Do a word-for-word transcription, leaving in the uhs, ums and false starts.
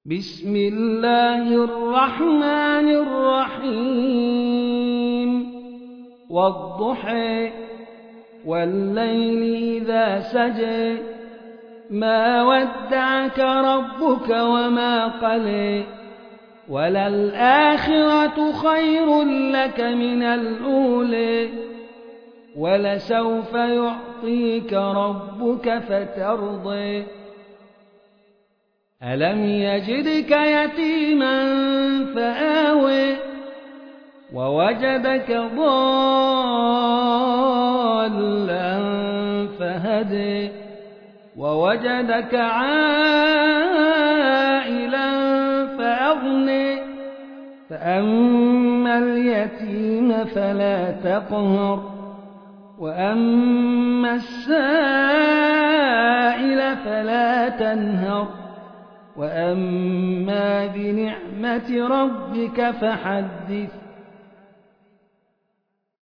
بسم الله الرحمن الرحيم والضحى والليل إذا سجى ما ودعك ربك وما قلى وللآخرة خير لك من الأولى ولسوف يعطيك ربك فترضى ألم يجدك يتيما فآوى ووجدك ضالا فهدى ووجدك عائلا فأغنى فأما اليتيم فلا تقهر وأما السائل فلا تنهر وأما بنعمة ربك فحدث